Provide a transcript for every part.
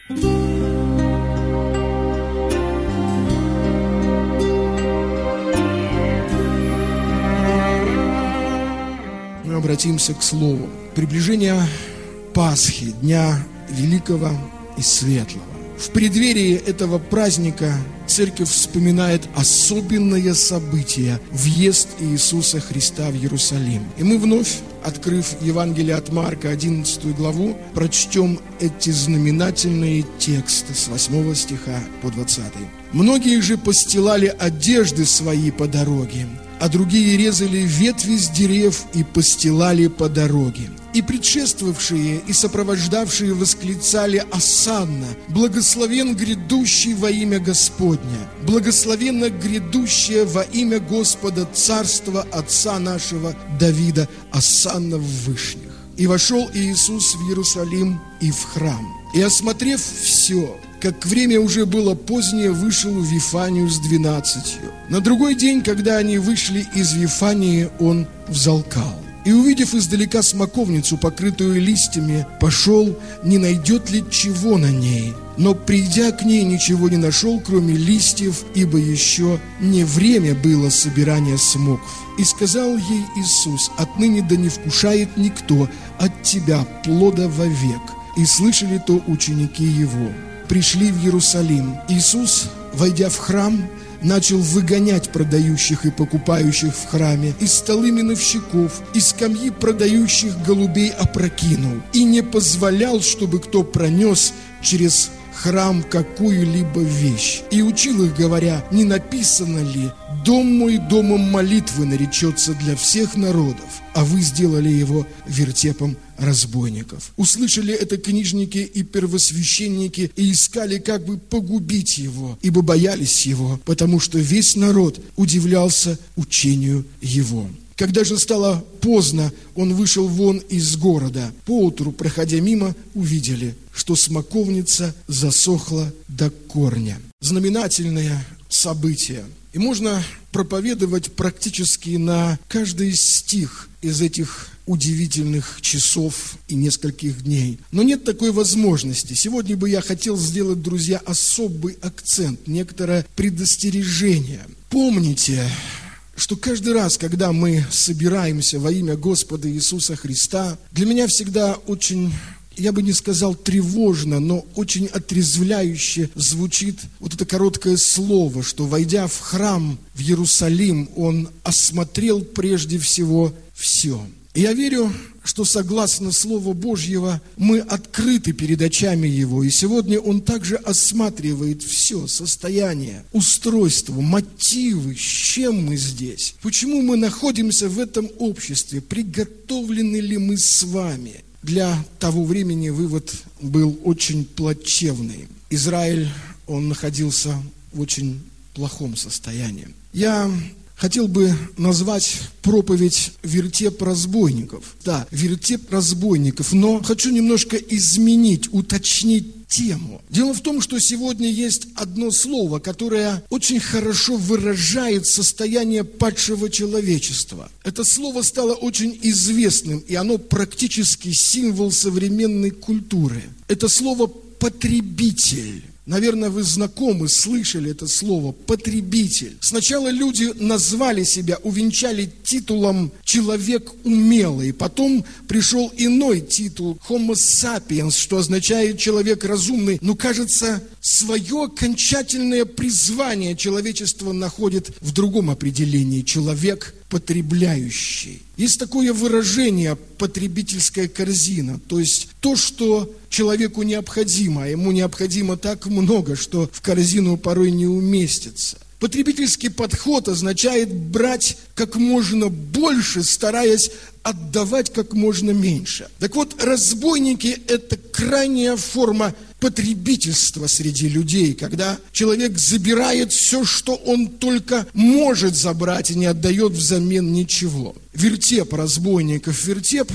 Мы обратимся к Слову. Приближение Пасхи, Дня Великого и Светлого. В преддверии этого праздника Церковь вспоминает особенное событие – въезд Иисуса Христа в Иерусалим. И мы вновь, открыв Евангелие от Марка, 11 главу, прочтем эти знаменательные тексты с 8 стиха по 20. «Многие же постилали одежды свои по дороге, а другие резали ветви с дерев и постилали по дороге. И предшествовавшие и сопровождавшие восклицали осанна, благословен грядущий во имя Господня, благословенно грядущее во имя Господа царство Отца нашего Давида, осанна в вышних. И вошел Иисус в Иерусалим и в храм. И, осмотрев все, как время уже было позднее, вышел в Вифанию с 12. На другой день, когда они вышли из Вифании, он взалкал. И, увидев издалека смоковницу, покрытую листьями, пошел, не найдет ли чего на ней. Но, придя к ней, ничего не нашел, кроме листьев, ибо еще не время было собирания смоков. И сказал ей Иисус: отныне да не вкушает никто от тебя плода вовек. И слышали то ученики его. Пришли в Иерусалим. Иисус, войдя в храм, начал выгонять продающих и покупающих в храме, и столы миновщиков, и скамьи продающих голубей опрокинул, и не позволял, чтобы кто пронес через храм какую-либо вещь. И учил их, говоря: не написано ли: «Дом мой домом молитвы наречется для всех народов», а вы сделали его вертепом разбойников. Услышали это книжники и первосвященники и искали, как бы погубить его, ибо боялись его, потому что весь народ удивлялся учению его. Когда же стало поздно, он вышел вон из города. Поутру, проходя мимо, увидели, что смоковница засохла до корня. Знаменательное событие. И можно проповедовать практически на каждый стих из этих удивительных часов и нескольких дней. Но нет такой возможности. Сегодня бы я хотел сделать, друзья, особый акцент, некоторое предостережение. Помните, что каждый раз, когда мы собираемся во имя Господа Иисуса Христа, для меня всегда очень, я бы не сказал тревожно, но очень отрезвляюще звучит вот это короткое слово, что, войдя в храм в Иерусалим, он осмотрел прежде всего все. И я верю, что согласно Слову Божьего мы открыты перед очами Его. И сегодня Он также осматривает все состояние, устройство, мотивы, с чем мы здесь. Почему мы находимся в этом обществе? Приготовлены ли мы с вами? Для того времени вывод был очень плачевный. Израиль, он находился в очень плохом состоянии. Я хотел бы назвать проповедь «Вертеп разбойников». Да, «Вертеп разбойников», но хочу немножко изменить, уточнить тему. Дело в том, что сегодня есть одно слово, которое очень хорошо выражает состояние падшего человечества. Это слово стало очень известным, и оно практически символ современной культуры. Это слово «потребитель». Наверное, вы знакомы, слышали это слово «потребитель». Сначала люди назвали себя, увенчали титулом «человек умелый». Потом пришел иной титул «homo sapiens», что означает «человек разумный». Но, кажется, свое окончательное призвание человечество находит в другом определении – «человек потребляющий». Есть такое выражение «потребительская корзина», то есть то, что человеку необходимо, а ему необходимо так много, что в корзину порой не уместится. Потребительский подход означает брать как можно больше, стараясь отдавать как можно меньше. Так вот, разбойники – это крайняя форма потребительства среди людей, когда человек забирает все, что он только может забрать, и не отдает взамен ничего. Вертеп разбойников. Вертеп –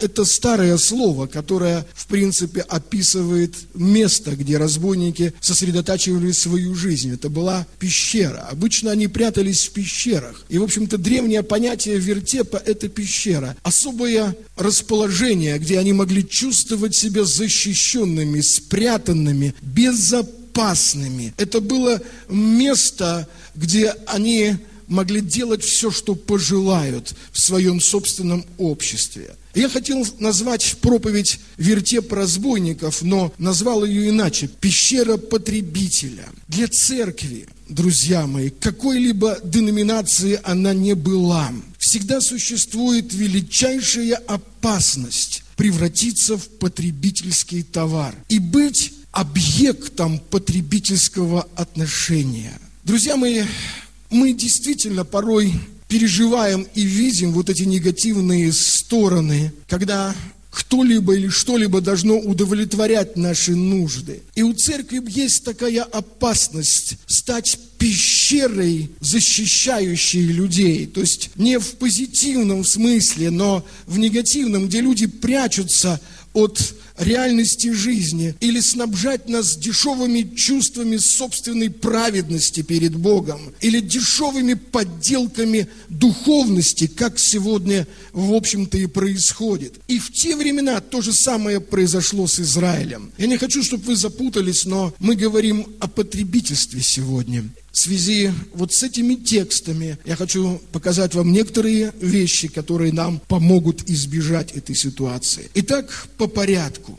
это старое слово, которое, в принципе, описывает место, где разбойники сосредотачивали свою жизнь. Это была пещера. Обычно они прятались в пещерах. И, в общем-то, древнее понятие вертепа – это пещера. Особое расположение, где они могли чувствовать себя защищенными, спрятанными, безопасными. Это было место, где они могли делать все, что пожелают в своем собственном обществе. Я хотел назвать проповедь «Вертеп разбойников», но назвал ее иначе – «Пещера потребителя». Для церкви, друзья мои, какой-либо деноминации она не была, всегда существует величайшая опасность превратиться в потребительский товар и быть объектом потребительского отношения. Друзья мои, мы действительно порой переживаем и видим вот эти негативные стороны, когда кто-либо или что-либо должно удовлетворять наши нужды. И у церкви есть такая опасность стать пещерой, защищающей людей. То есть не в позитивном смысле, но в негативном, где люди прячутся от реальности жизни, или снабжать нас дешевыми чувствами собственной праведности перед Богом, или дешевыми подделками духовности, как сегодня, в общем-то, и происходит. И в те времена то же самое произошло с Израилем. Я не хочу, чтобы вы запутались, но мы говорим о потребительстве сегодня. В связи вот с этими текстами я хочу показать вам некоторые вещи, которые нам помогут избежать этой ситуации. Итак, по порядку.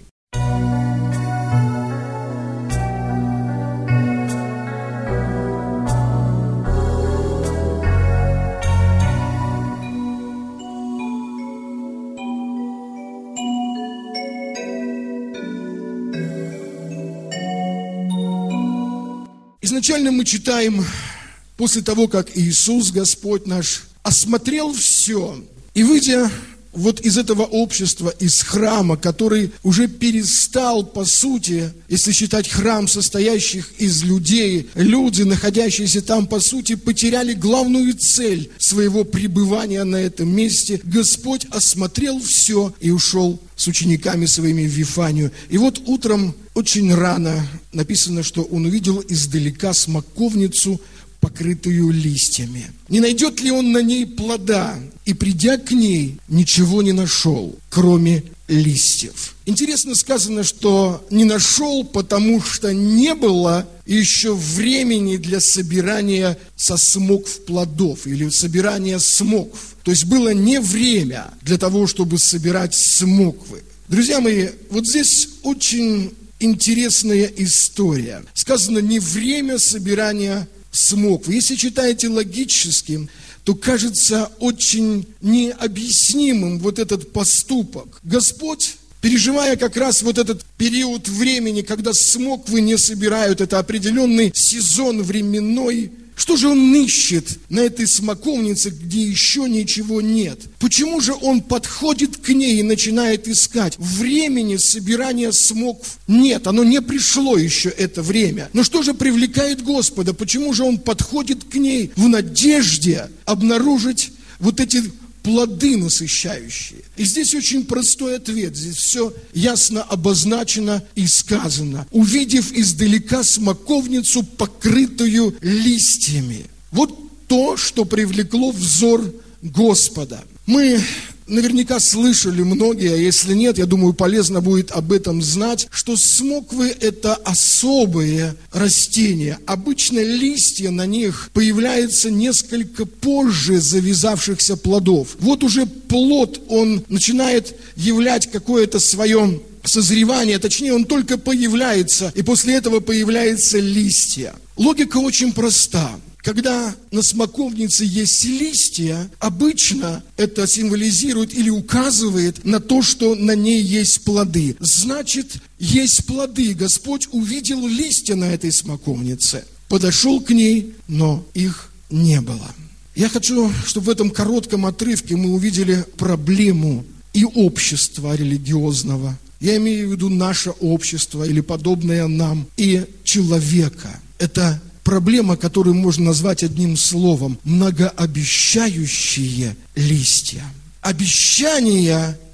Изначально мы читаем, после того, как Иисус, Господь наш, осмотрел все, и выйдя вот из этого общества, из храма, который уже перестал, по сути, если считать храм, состоящих из людей, люди, находящиеся там, по сути, потеряли главную цель своего пребывания на этом месте. Господь осмотрел все и ушел с учениками своими в Вифанию. И вот утром, очень рано, написано, что он увидел издалека смоковницу, покрытую листьями. Не найдет ли он на ней плода? И, придя к ней, ничего не нашел, кроме листьев. Интересно сказано, что не нашел, потому что не было еще времени для собирания сосмокв плодов или собирания смокв. То есть было не время для того, чтобы собирать смоквы. Друзья мои, вот здесь очень интересная история. Сказано, не время собирания смоквы. Если читаете логически, то кажется очень необъяснимым вот этот поступок. Господь, переживая как раз вот этот период времени, когда смоквы не собирают, это определенный сезон временной, что же он ищет на этой смоковнице, где еще ничего нет? Почему же он подходит к ней и начинает искать? Времени собирания смокв нет, оно не пришло еще, это время. Но что же привлекает Господа? Почему же он подходит к ней в надежде обнаружить вот эти плоды насыщающие? И здесь очень простой ответ. Здесь все ясно обозначено и сказано. Увидев издалека смоковницу, покрытую листьями. Вот то, что привлекло взор Господа. Мы наверняка слышали многие, а если нет, я думаю, полезно будет об этом знать, что смоквы – это особые растения. Обычно листья на них появляются несколько позже завязавшихся плодов. Вот уже плод, он начинает являть какое-то свое созревание, точнее, он только появляется, и после этого появляются листья. Логика очень проста. Когда на смоковнице есть листья, обычно это символизирует или указывает на то, что на ней есть плоды. Значит, есть плоды. Господь увидел листья на этой смоковнице, подошел к ней, но их не было. Я хочу, чтобы в этом коротком отрывке мы увидели проблему и общества религиозного. Я имею в виду наше общество или подобное нам, и человека. Это проблема, которую можно назвать одним словом – многообещающие листья. Обещания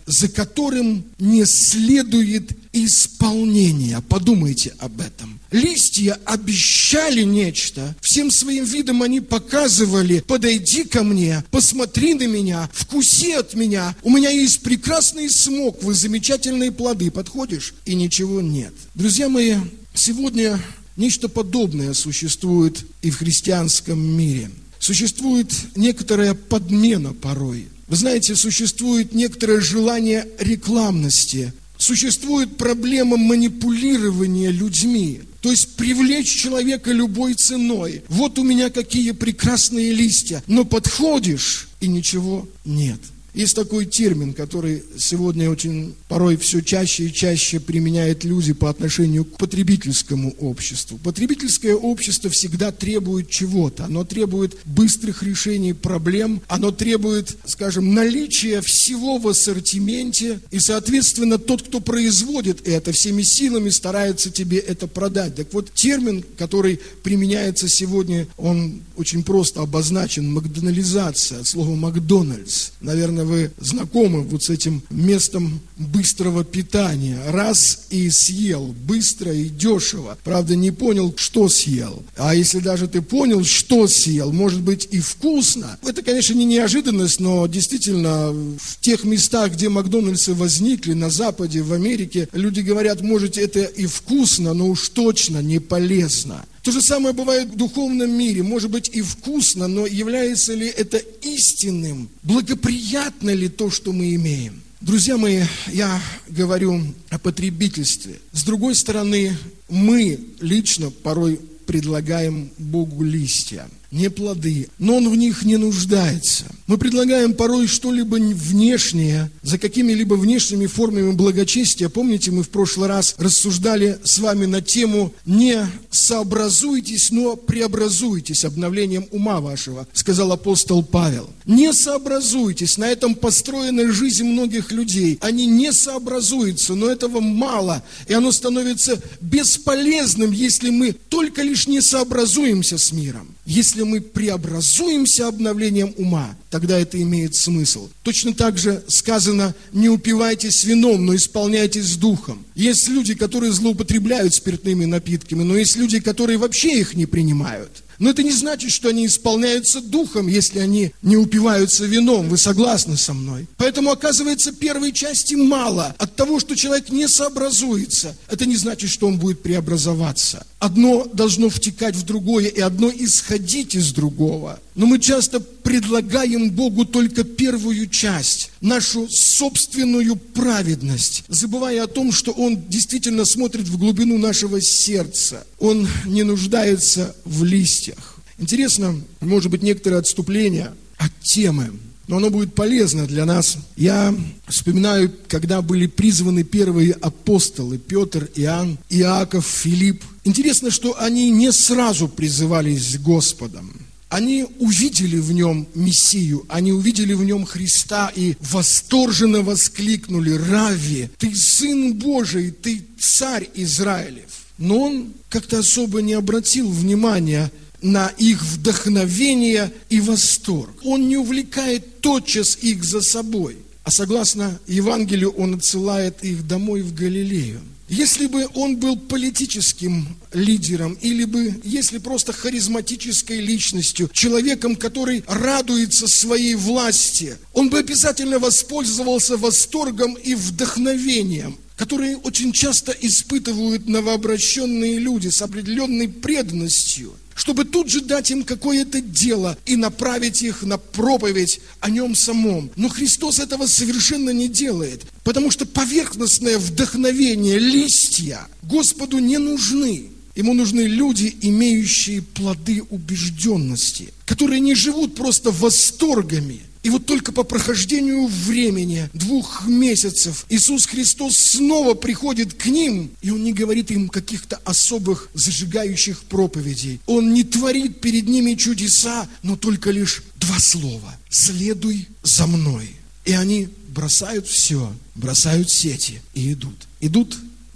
за которым не следует исполнение. Подумайте об этом. Листья обещали нечто. Всем своим видом они показывали: подойди ко мне, посмотри на меня, вкуси от меня. У меня есть прекрасный смоквы, замечательные плоды. Подходишь? И ничего нет. Друзья мои, сегодня нечто подобное существует и в христианском мире. Существует некоторая подмена порой. Вы знаете, существует некоторое желание рекламности. Существует проблема манипулирования людьми. То есть привлечь человека любой ценой. Вот у меня какие прекрасные листья. Но подходишь, и ничего нет. Есть такой термин, который сегодня очень порой все чаще и чаще применяют люди по отношению к потребительскому обществу. Потребительское общество всегда требует чего-то. Оно требует быстрых решений проблем. Оно требует, скажем, наличия всего в ассортименте. И, соответственно, тот, кто производит это, всеми силами старается тебе это продать. Так вот, термин, который применяется сегодня, он очень просто обозначен: макдонализация, от слова «Макдональдс». Наверное, вы знакомы вот с этим местом быстрого питания. Раз и съел, быстро и дешево. Правда, не понял, что съел. А если даже ты понял, что съел, может быть и вкусно. Это, конечно, не неожиданность, но действительно в тех местах, где Макдональдсы возникли, на Западе, в Америке, люди говорят: может, это и вкусно, но уж точно не полезно. То же самое бывает в духовном мире. Может быть и вкусно, но является ли это истинным? Благоприятно ли то, что мы имеем? Друзья мои, я говорю о потребительстве. С другой стороны, мы лично порой предлагаем Богу листья, не плоды, но Он в них не нуждается. Мы предлагаем порой что-либо внешнее, за какими-либо внешними формами благочестия. Помните, мы в прошлый раз рассуждали с вами на тему «Не сообразуйтесь, но преобразуйтесь обновлением ума вашего», сказал апостол Павел. Не сообразуйтесь, на этом построена жизнь многих людей. Они не сообразуются, но этого мало, и оно становится бесполезным, если мы только лишь не сообразуемся с миром. Если мы преобразуемся обновлением ума, тогда это имеет смысл. Точно так же сказано: не упивайтесь вином, но исполняйтесь духом. Есть люди, которые злоупотребляют спиртными напитками, но есть люди, которые вообще их не принимают. Но это не значит, что они исполняются духом, если они не упиваются вином. Вы согласны со мной? Поэтому, оказывается, первой части мало. От того, что человек не сообразуется, это не значит, что он будет преобразоваться. Одно должно втекать в другое, и одно исходить из другого. Но мы часто предлагаем Богу только первую часть, нашу собственную праведность, забывая о том, что Он действительно смотрит в глубину нашего сердца. Он не нуждается в листьях. Интересно, может быть, некоторое отступление от темы, но оно будет полезно для нас. Я вспоминаю, когда были призваны первые апостолы: Петр, Иоанн, Иаков, Филипп. Интересно, что они не сразу призывались Господом. Они увидели в нем Мессию, они увидели в нем Христа и восторженно воскликнули: «Равви, ты Сын Божий, ты Царь Израилев». Но он как-то особо не обратил внимания на их вдохновение и восторг. Он не увлекает тотчас их за собой, а согласно Евангелию он отсылает их домой в Галилею. Если бы он был политическим лидером, или бы, если просто харизматической личностью, человеком, который радуется своей власти, он бы обязательно воспользовался восторгом и вдохновением, которые очень часто испытывают новообращенные люди с определенной преданностью, чтобы тут же дать им какое-то дело и направить их на проповедь о нем самом. Но Христос этого совершенно не делает, потому что поверхностное вдохновение, листья Господу не нужны. Ему нужны люди, имеющие плоды убежденности, которые не живут просто восторгами. И вот только по прохождению времени, 2 месяцев, Иисус Христос снова приходит к ним, и Он не говорит им каких-то особых зажигающих проповедей. Он не творит перед ними чудеса, но только лишь 2 слова: «Следуй за мной». И они бросают все, бросают сети и идут. Идут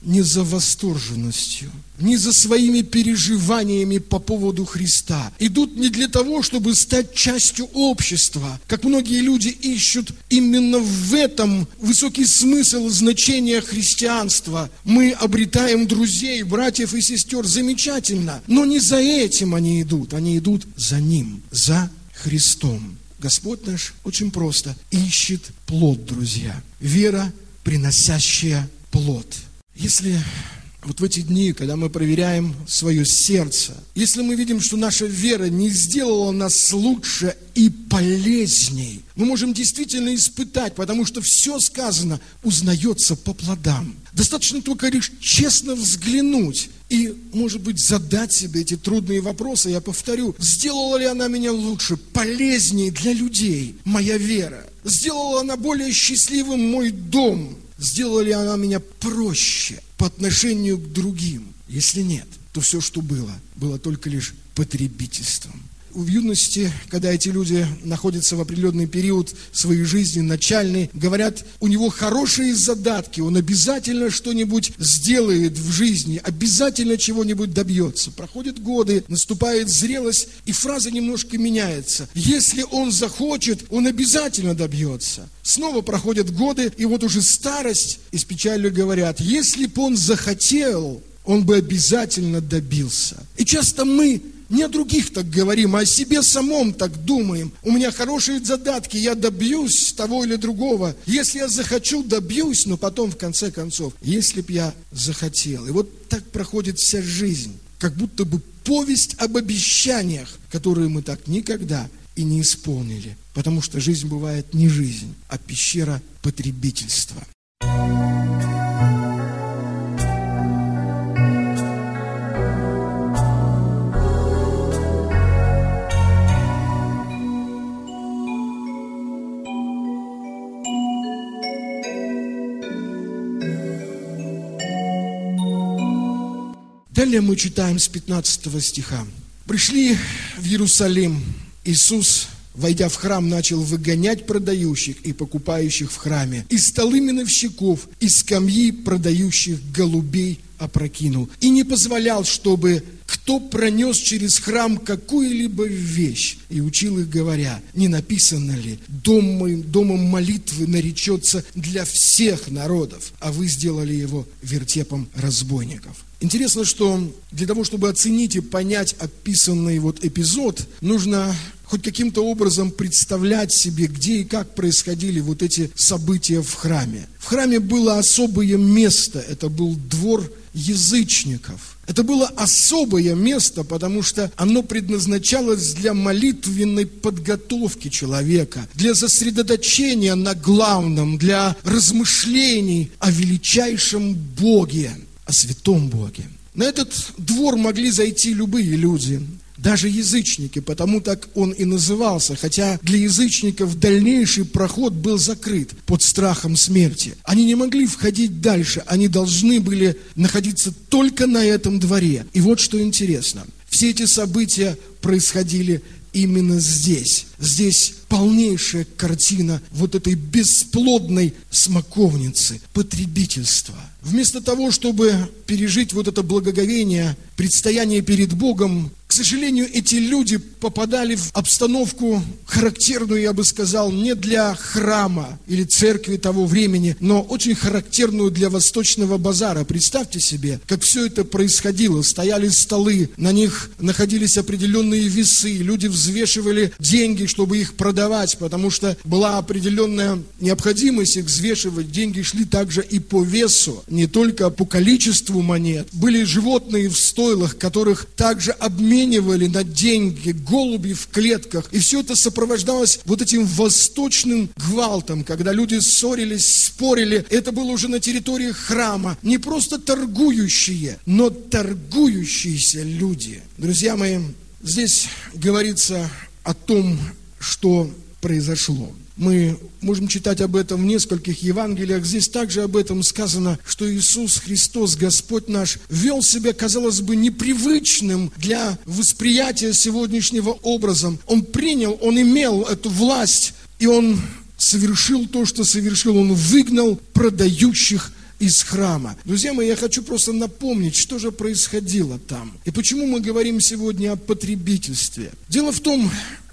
не за восторженностью, не за своими переживаниями по поводу Христа. Идут не для того, чтобы стать частью общества. Как многие люди ищут именно в этом высокий смысл значения христианства. Мы обретаем друзей, братьев и сестер. Замечательно. Но не за этим они идут за Ним, за Христом. Господь наш очень просто ищет плод, друзья. Вера, приносящая плод. Если вот в эти дни, когда мы проверяем свое сердце, если мы видим, что наша вера не сделала нас лучше и полезней, мы можем действительно испытать, потому что все сказано узнается по плодам. Достаточно только лишь честно взглянуть и, может быть, задать себе эти трудные вопросы. Я повторю, сделала ли она меня лучше, полезнее для людей, моя вера? Сделала она более счастливым мой дом? Сделала ли она меня проще по отношению к другим? Если нет, то все, что было только лишь потребительством. В юности, когда эти люди находятся в определенный период своей жизни, начальный, говорят, у него хорошие задатки, он обязательно что-нибудь сделает в жизни, обязательно чего-нибудь добьется. Проходят годы, наступает зрелость, и фраза немножко меняется. Если он захочет, он обязательно добьется. Снова проходят годы, и вот уже старость, и с печалью говорят, если бы он захотел, он бы обязательно добился. И часто мы не о других так говорим, а о себе самом так думаем. У меня хорошие задатки, я добьюсь того или другого. Если я захочу, добьюсь, но потом, в конце концов, если б я захотел. И вот так проходит вся жизнь, как будто бы повесть об обещаниях, которые мы так никогда и не исполнили. Потому что жизнь бывает не жизнь, а пещера потребительства. Далее мы читаем с 15 стиха. «Пришли в Иерусалим. Иисус, войдя в храм, начал выгонять продающих и покупающих в храме, и столы миновщиков, и скамьи продающих голубей опрокинул, и не позволял, чтобы кто пронес через храм какую-либо вещь, и учил их, говоря, не написано ли, домом молитвы наречется для всех народов, а вы сделали его вертепом разбойников». Интересно, что для того, чтобы оценить и понять описанный вот эпизод, нужно хоть каким-то образом представлять себе, где и как происходили вот эти события в храме. В храме было особое место, это был двор язычников. Это было особое место, потому что оно предназначалось для молитвенной подготовки человека, для сосредоточения на главном, для размышлений о величайшем Боге, о святом Боге. На этот двор могли зайти любые люди, даже язычники, потому так он и назывался, хотя для язычников дальнейший проход был закрыт под страхом смерти. Они не могли входить дальше, они должны были находиться только на этом дворе. И вот что интересно, все эти события происходили именно здесь. Здесь полнейшая картина вот этой бесплодной смоковницы, потребительства. Вместо того, чтобы пережить вот это благоговение, предстояние перед Богом, к сожалению, эти люди попадали в обстановку характерную, я бы сказал, не для храма или церкви того времени, но очень характерную для восточного базара. Представьте себе, как все это происходило. Стояли столы, на них находились определенные весы, люди взвешивали деньги, чтобы их продавать, потому что была определенная необходимость их взвешивать. Деньги шли также и по весу, не только по количеству монет. Были животные в стойлах, которых также обменивали на деньги, голуби в клетках. И все это сопровождалось вот этим восточным гвалтом, когда люди ссорились, спорили. Это было уже на территории храма. Не просто торгующие, но торгующиеся люди. Друзья мои, здесь говорится о том, что произошло. Мы можем читать об этом в нескольких Евангелиях. Здесь также об этом сказано, что Иисус Христос, Господь наш, вел себя, казалось бы, непривычным для восприятия сегодняшнего образом. Он принял, он имел эту власть, и он совершил то, что совершил. Он выгнал продающих из храма. Друзья мои, я хочу просто напомнить, что же происходило там. И почему мы говорим сегодня о потребительстве. Дело в том,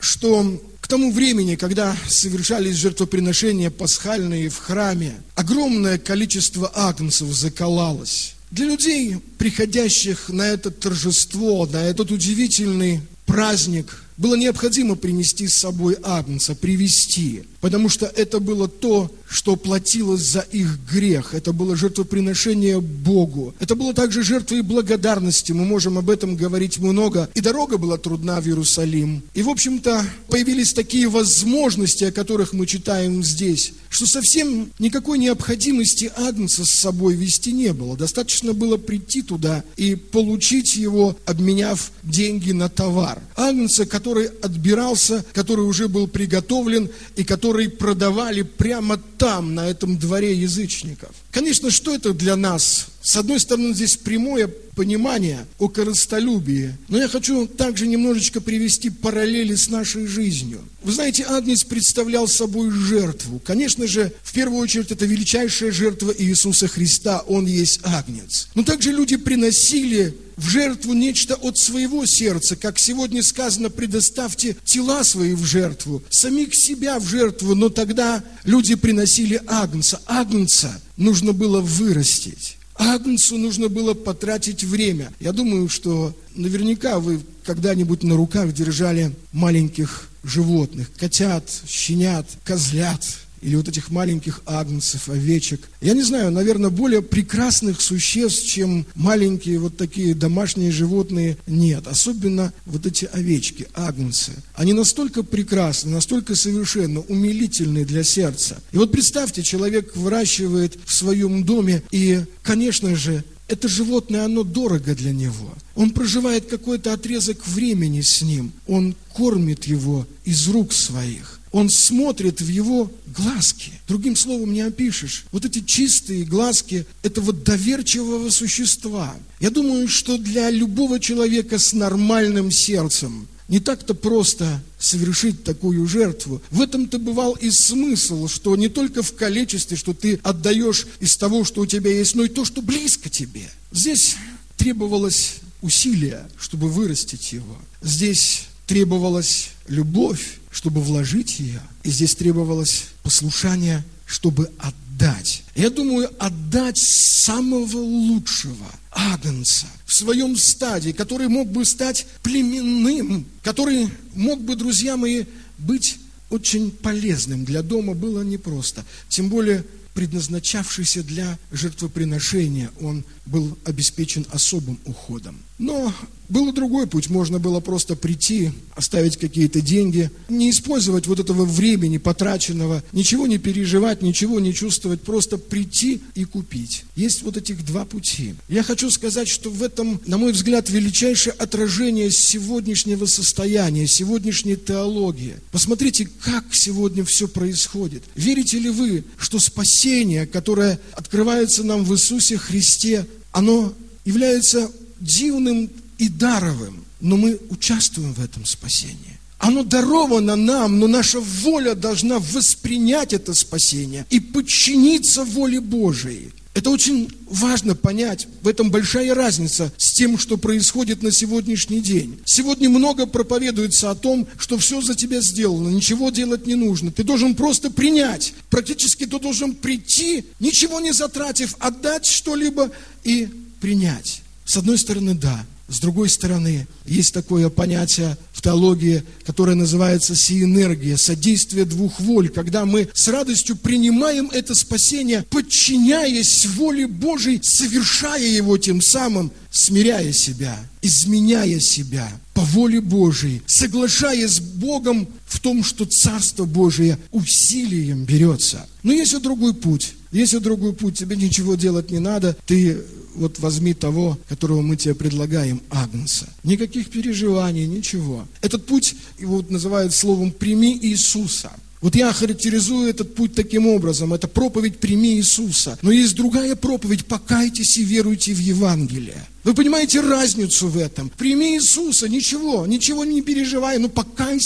что к тому времени, когда совершались жертвоприношения пасхальные в храме, огромное количество агнцев заколалось. Для людей, приходящих на это торжество, на этот удивительный праздник, было необходимо принести с собой агнца, привести, потому что это было то, что платилось за их грех. Это было жертвоприношение Богу. Это было также жертвой благодарности. Мы можем об этом говорить много. И дорога была трудна в Иерусалим. И, в общем-то, появились такие возможности, о которых мы читаем здесь, что совсем никакой необходимости агнца с собой вести не было. Достаточно было прийти туда и получить его, обменяв деньги на товар. Агнца, который отбирался, который уже был приготовлен и который продавали прямо там, на этом дворе язычников. Конечно, что это для нас? С одной стороны, здесь прямое понимание о корыстолюбии, но я хочу также немножечко привести параллели с нашей жизнью. Вы знаете, агнец представлял собой жертву. Конечно же, в первую очередь, это величайшая жертва Иисуса Христа, Он есть агнец. Но также люди приносили в жертву нечто от своего сердца, как сегодня сказано, предоставьте тела свои в жертву, самих себя в жертву, но тогда люди приносили агнца. Агнца нужно было вырастить. Агнцу нужно было потратить время. Я думаю, что наверняка вы когда-нибудь на руках держали маленьких животных, котят, щенят, козлят, или вот этих маленьких агнцев, овечек. Я не знаю, наверное, более прекрасных существ, чем маленькие вот такие домашние животные, нет. Особенно вот эти овечки, агнцы. Они настолько прекрасны, настолько совершенно умилительны для сердца. И вот представьте, человек выращивает в своем доме, и, конечно же, это животное, оно дорого для него. Он проживает какой-то отрезок времени с ним. Он кормит его из рук своих. Он смотрит в его глазки. Другим словом не опишешь. Вот эти чистые глазки этого доверчивого существа. Я думаю, что для любого человека с нормальным сердцем не так-то просто совершить такую жертву. В этом-то бывал и смысл, что не только в количестве, что ты отдаешь из того, что у тебя есть, но и то, что близко тебе. Здесь требовалось усилие, чтобы вырастить его. Здесь требовалась любовь, чтобы вложить ее. И здесь требовалось послушание, чтобы отдать. Я думаю, отдать самого лучшего агнца в своем стаде, который мог бы стать племенным, который мог бы, друзья мои, быть очень полезным для дома, было непросто. Тем более, предназначавшийся для жертвоприношения, он был обеспечен особым уходом. Но был и другой путь. Можно было просто прийти, оставить какие-то деньги, не использовать вот этого времени потраченного, ничего не переживать, ничего не чувствовать, просто прийти и купить. Есть вот этих два пути. Я хочу сказать, что в этом, на мой взгляд, величайшее отражение сегодняшнего состояния, сегодняшней теологии. Посмотрите, как сегодня все происходит. Верите ли вы, что спасение, которое открывается нам в Иисусе Христе, оно является дивным и даровым, но мы участвуем в этом спасении. Оно даровано нам, но наша воля должна воспринять это спасение и подчиниться воле Божией. Это очень важно понять. В этом большая разница с тем, что происходит на сегодняшний день. Сегодня много проповедуется о том, что все за тебя сделано, ничего делать не нужно. Ты должен просто принять. Практически ты должен прийти, ничего не затратив, отдать что-либо и принять. С одной стороны, да. С другой стороны, есть такое понятие в теологии, которое называется сиэнергия, содействие двух воль, когда мы с радостью принимаем это спасение, подчиняясь воле Божией, совершая его тем самым, смиряя себя, изменяя себя по воле Божией, соглашаясь с Богом в том, что Царство Божие усилием берется. Но есть и другой путь. Есть и другой путь. Тебе ничего делать не надо. Ты вот возьми того, которого мы тебе предлагаем, агнца. Никаких переживаний, ничего. Этот путь, его вот называют словом «прими Иисуса». Вот я характеризую этот путь таким образом. Это проповедь «прими Иисуса». Но есть другая проповедь «покайтесь и веруйте в Евангелие». Вы понимаете разницу в этом? Прими Иисуса, ничего не переживай, но покайся.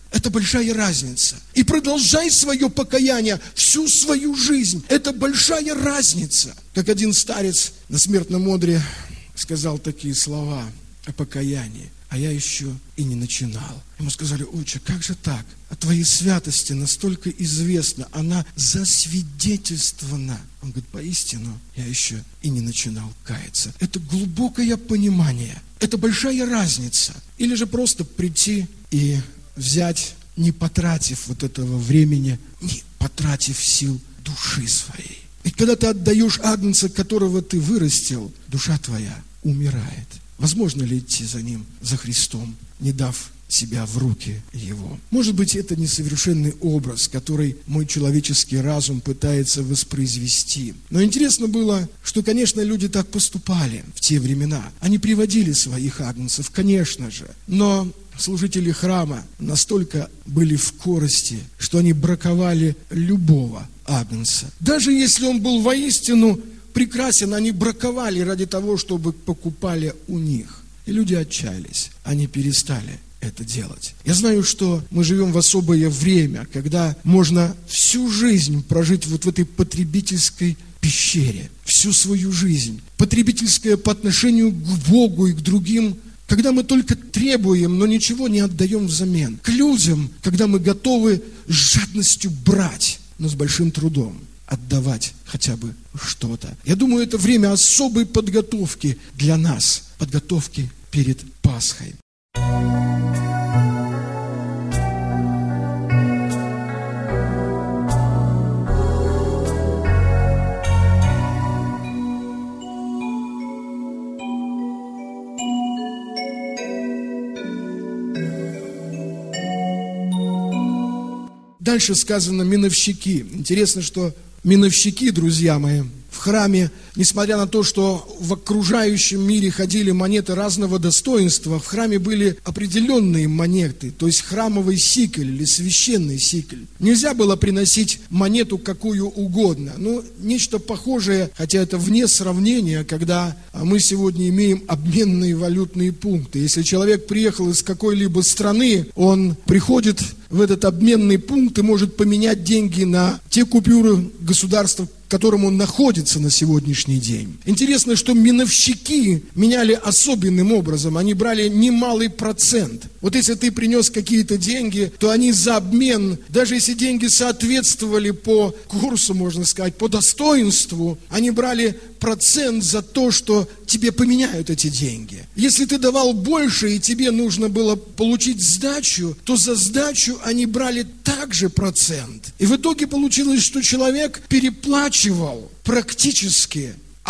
Это большая разница. И продолжай свое покаяние всю свою жизнь. Это большая разница. Как один старец на смертном одре сказал такие слова о покаянии. А я еще и не начинал. Ему сказали: отче, как же так? О твоей святости настолько известно, она засвидетельствована. Он говорит: поистину, я еще и не начинал каяться. Это глубокое понимание. Это большая разница. Или же просто прийти и взять, не потратив вот этого времени, не потратив сил души своей. И когда ты отдаешь агнца, которого ты вырастил, душа твоя умирает. Возможно ли идти за ним, за Христом, не дав себя в руки Его? Может быть, это несовершенный образ, который мой человеческий разум пытается воспроизвести. Но интересно было, что, конечно, люди так поступали в те времена. Они приводили своих агнцев, конечно же. Но служители храма настолько были в корости, что они браковали любого агнца. Даже если он был воистину прекрасен, они браковали ради того, чтобы покупали у них. И люди отчаялись, они перестали это делать. Я знаю, что мы живем в особое время, когда можно всю жизнь прожить вот в этой потребительской пещере, всю свою жизнь. Потребительская по отношению к Богу и к другим, когда мы только требуем, но ничего не отдаем взамен. К людям, когда мы готовы с жадностью брать, но с большим трудом отдавать хотя бы что-то. Я думаю, это время особой подготовки для нас, подготовки перед Пасхой. Дальше сказано миновщики. Интересно, что миновщики, друзья мои, в храме, несмотря на то, что в окружающем мире ходили монеты разного достоинства, в храме были определенные монеты, то есть храмовый сикель или священный сикель. Нельзя было приносить монету какую угодно. Ну, нечто похожее, хотя это вне сравнения, когда мы сегодня имеем обменные валютные пункты. Если человек приехал из какой-либо страны, он приходит в этот обменный пункт и может поменять деньги на те купюры государства, в котором он находится на сегодняшний день. Интересно, что миновщики меняли особенным образом. Они брали немалый процент. Вот если ты принес какие-то деньги, то они за обмен, даже если деньги соответствовали по курсу, можно сказать, по достоинству, они брали процент за то, что тебе поменяют эти деньги. Если ты давал больше и тебе нужно было получить сдачу, то за сдачу они брали также процент. И в итоге получилось, что человек переплачивал практически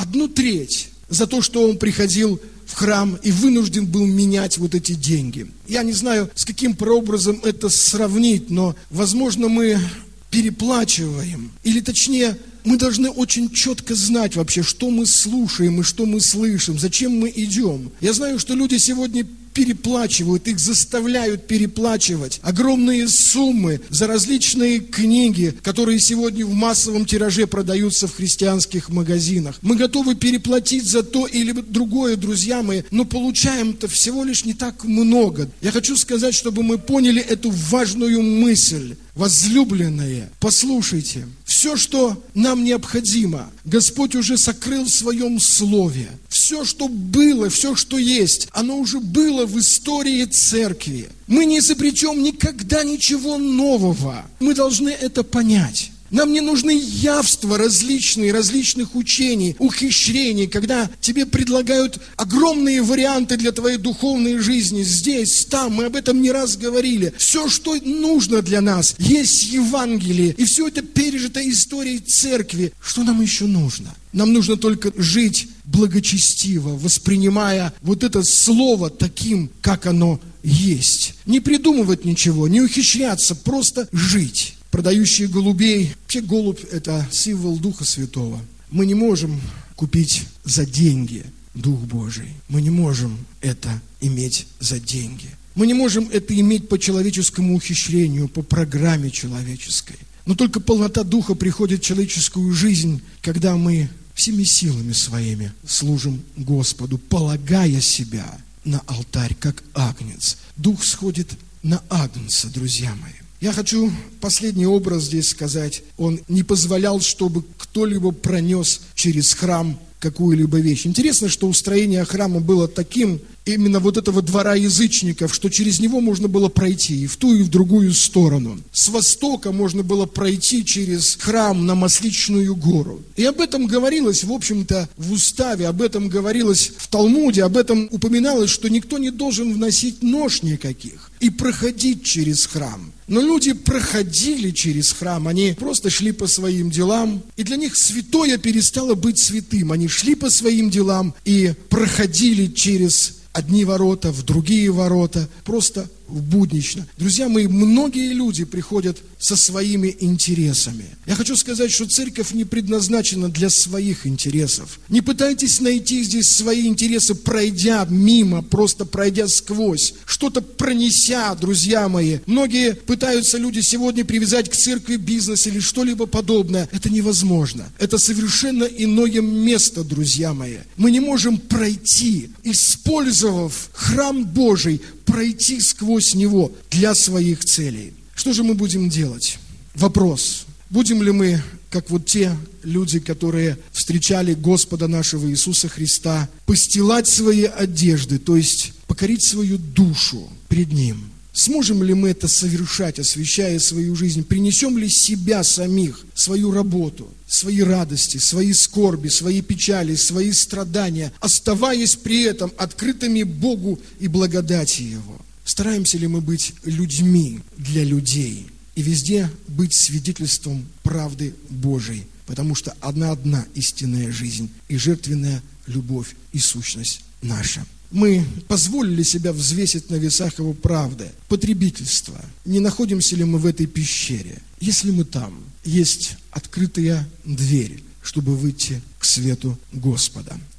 1/3 за то, что он приходил в храм и вынужден был менять вот эти деньги. Я не знаю, с каким прообразом это сравнить, но, возможно, мы переплачиваем, или точнее, мы должны очень четко знать вообще, что мы слушаем и что мы слышим, зачем мы идем. Я знаю, что люди сегодня переплачивают, их заставляют переплачивать огромные суммы за различные книги, которые сегодня в массовом тираже продаются в христианских магазинах. Мы готовы переплатить за то или другое, друзья мои, но получаем-то всего лишь не так много. Я хочу сказать, чтобы мы поняли эту важную мысль. Возлюбленные, послушайте, все, что нам необходимо, Господь уже сокрыл в Своем Слове. Все, что было, все, что есть, оно уже было в истории церкви. Мы не изобретем никогда ничего нового. Мы должны это понять. Нам не нужны явства различных учений, ухищрений, когда тебе предлагают огромные варианты для твоей духовной жизни. Здесь, там, мы об этом не раз говорили. Все, что нужно для нас, есть Евангелие. И все это пережито историей церкви. Что нам еще нужно? Нам нужно только жить благочестиво, воспринимая вот это слово таким, как оно есть. Не придумывать ничего, не ухищряться, просто жить. Продающие голубей. Вообще голубь – это символ Духа Святого. Мы не можем купить за деньги Дух Божий. Мы не можем это иметь за деньги. Мы не можем это иметь по человеческому ухищрению, по программе человеческой. Но только полнота Духа приходит в человеческую жизнь, когда мы всеми силами своими служим Господу, полагая себя на алтарь, как агнец. Дух сходит на Агнца, друзья мои. Я хочу последний образ здесь сказать. Он не позволял, чтобы кто-либо пронес через храм какую-либо вещь. Интересно, что устроение храма было таким, именно вот этого двора язычников, что через него можно было пройти и в ту, и в другую сторону. С востока можно было пройти через храм на Масличную гору. И об этом говорилось, в общем-то, в уставе, об этом говорилось в Талмуде, об этом упоминалось, что никто не должен вносить нож никаких и проходить через храм. Но люди проходили через храм, они просто шли по своим делам, и для них святое перестало быть святым. Они шли по своим делам и проходили через одни ворота, в другие ворота, просто буднично. Друзья мои, многие люди приходят со своими интересами. Я хочу сказать, что церковь не предназначена для своих интересов. Не пытайтесь найти здесь свои интересы, пройдя мимо, просто пройдя сквозь, что-то пронеся, друзья мои. Многие пытаются люди сегодня привязать к церкви бизнес или что-либо подобное. Это невозможно. Это совершенно иное место, друзья мои. Мы не можем пройти, использовав храм Божий, пройти сквозь него для своих целей. Что же мы будем делать? Вопрос. Будем ли мы, как вот те люди, которые встречали Господа нашего Иисуса Христа, постилать свои одежды, то есть покорить свою душу пред Ним? Сможем ли мы это совершать, освящая свою жизнь? Принесем ли себя самих, свою работу, свои радости, свои скорби, свои печали, свои страдания, оставаясь при этом открытыми Богу и благодати Его? Стараемся ли мы быть людьми для людей и везде быть свидетельством правды Божией? Потому что одна истинная жизнь и жертвенная любовь и сущность наша. Мы позволили себя взвесить на весах Его правды, потребительства. Не находимся ли мы в этой пещере? Если мы там, есть открытая дверь, чтобы выйти к свету Господа.